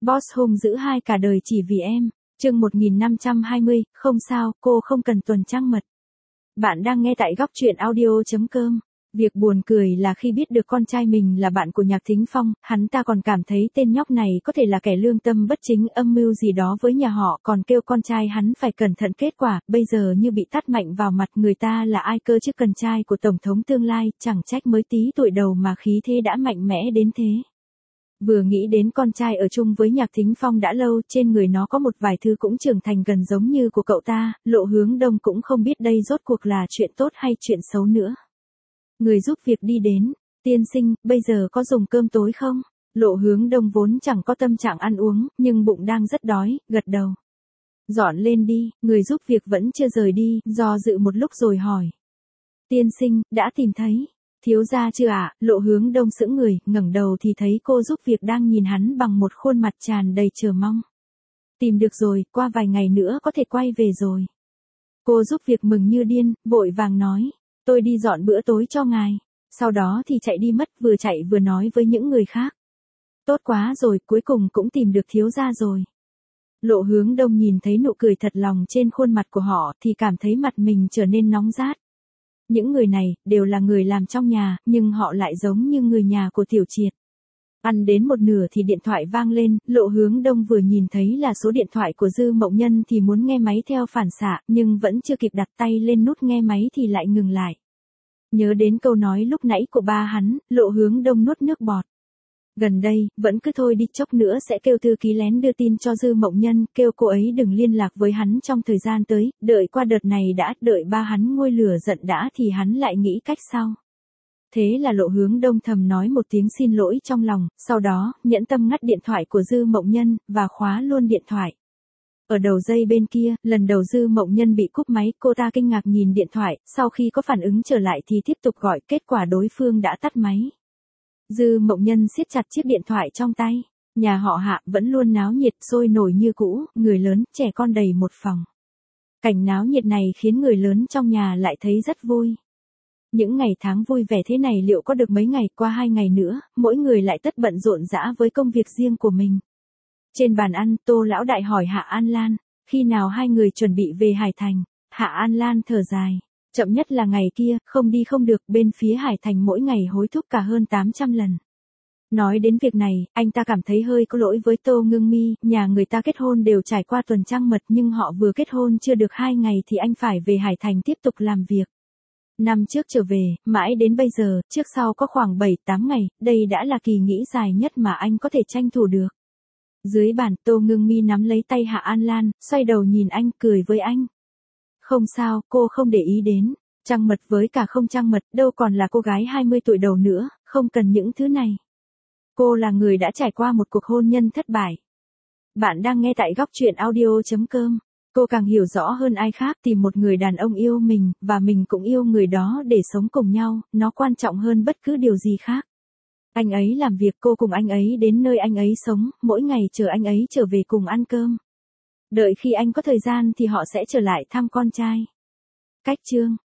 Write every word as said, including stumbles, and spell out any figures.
Boss hung dữ hai cả đời chỉ vì em. Chương một nghìn năm trăm hai mươi, không sao, cô không cần tuần trăng mật. Bạn đang nghe tại góc truyện audio chấm com. Việc buồn cười là khi biết được con trai mình là bạn của Nhạc Thính Phong, hắn ta còn cảm thấy tên nhóc này có thể là kẻ lương tâm bất chính, âm mưu gì đó với nhà họ, còn kêu con trai hắn phải cẩn thận. Kết quả, bây giờ như bị tát mạnh vào mặt. Người ta là ai cơ chứ, con trai của Tổng thống tương lai, chẳng trách mới tí tuổi đầu mà khí thế đã mạnh mẽ đến thế. Vừa nghĩ đến con trai ở chung với Nhạc Thính Phong đã lâu, trên người nó có một vài thứ cũng trưởng thành gần giống như của cậu ta, Lộ Hướng Đông cũng không biết đây rốt cuộc là chuyện tốt hay chuyện xấu nữa. Người giúp việc đi đến, tiên sinh, bây giờ có dùng cơm tối không? Lộ Hướng Đông vốn chẳng có tâm trạng ăn uống, nhưng bụng đang rất đói, gật đầu. Dọn lên đi, người giúp việc vẫn chưa rời đi, do dự một lúc rồi hỏi. Tiên sinh, đã tìm thấy. Thiếu gia chưa ạ? À? Lộ Hướng Đông sững người, ngẩng đầu thì thấy cô giúp việc đang nhìn hắn bằng một khuôn mặt tràn đầy chờ mong. Tìm được rồi, qua vài ngày nữa có thể quay về rồi. Cô giúp việc mừng như điên, vội vàng nói. Tôi đi dọn bữa tối cho ngài. Sau đó thì chạy đi mất, vừa chạy vừa nói với những người khác. Tốt quá rồi, cuối cùng cũng tìm được thiếu gia rồi. Lộ Hướng Đông nhìn thấy nụ cười thật lòng trên khuôn mặt của họ thì cảm thấy mặt mình trở nên nóng rát. Những người này, đều là người làm trong nhà, nhưng họ lại giống như người nhà của Tiểu Triệt. Ăn đến một nửa thì điện thoại vang lên, Lộ Hướng Đông vừa nhìn thấy là số điện thoại của Dư Mộng Nhân thì muốn nghe máy theo phản xạ, nhưng vẫn chưa kịp đặt tay lên nút nghe máy thì lại ngừng lại. Nhớ đến câu nói lúc nãy của ba hắn, Lộ Hướng Đông nuốt nước bọt. Gần đây, vẫn cứ thôi đi, chốc nữa sẽ kêu thư ký lén đưa tin cho Dư Mộng Nhân, kêu cô ấy đừng liên lạc với hắn trong thời gian tới, đợi qua đợt này đã, đợi ba hắn nguôi lửa giận đã thì hắn lại nghĩ cách sau. Thế là Lộ Hướng Đông thầm nói một tiếng xin lỗi trong lòng, sau đó, nhẫn tâm ngắt điện thoại của Dư Mộng Nhân, và khóa luôn điện thoại. Ở đầu dây bên kia, lần đầu Dư Mộng Nhân bị cúp máy, cô ta kinh ngạc nhìn điện thoại, sau khi có phản ứng trở lại thì tiếp tục gọi, kết quả đối phương đã tắt máy. Dư Mộng Nhân siết chặt chiếc điện thoại trong tay. Nhà họ Hạ vẫn luôn náo nhiệt sôi nổi như cũ, người lớn, trẻ con đầy một phòng. Cảnh náo nhiệt này khiến người lớn trong nhà lại thấy rất vui. Những ngày tháng vui vẻ thế này liệu có được mấy ngày, qua hai ngày nữa, mỗi người lại tất bận rộn rã với công việc riêng của mình. Trên bàn ăn, Tô Lão Đại hỏi Hạ An Lan, khi nào hai người chuẩn bị về Hải Thành? Hạ An Lan thở dài. Chậm nhất là ngày kia, không đi không được, bên phía Hải Thành mỗi ngày hối thúc cả hơn tám trăm lần. Nói đến việc này, anh ta cảm thấy hơi có lỗi với Tô Ngưng Mi, nhà người ta kết hôn đều trải qua tuần trăng mật nhưng họ vừa kết hôn chưa được hai ngày thì anh phải về Hải Thành tiếp tục làm việc. Năm trước trở về, mãi đến bây giờ, trước sau có khoảng bảy tám ngày, đây đã là kỳ nghỉ dài nhất mà anh có thể tranh thủ được. Dưới bàn, Tô Ngưng Mi nắm lấy tay Hạ An Lan, xoay đầu nhìn anh, cười với anh. Không sao, cô không để ý đến. Trăng mật với cả không trăng mật, đâu còn là cô gái hai mươi tuổi đầu nữa, không cần những thứ này. Cô là người đã trải qua một cuộc hôn nhân thất bại. Bạn đang nghe tại góc truyện audio chấm com. Cô càng hiểu rõ hơn ai khác tìm một người đàn ông yêu mình, và mình cũng yêu người đó để sống cùng nhau, nó quan trọng hơn bất cứ điều gì khác. Anh ấy làm việc, cô cùng anh ấy đến nơi anh ấy sống, mỗi ngày chờ anh ấy trở về cùng ăn cơm. Đợi khi anh có thời gian thì họ sẽ trở lại thăm con trai. Cách chương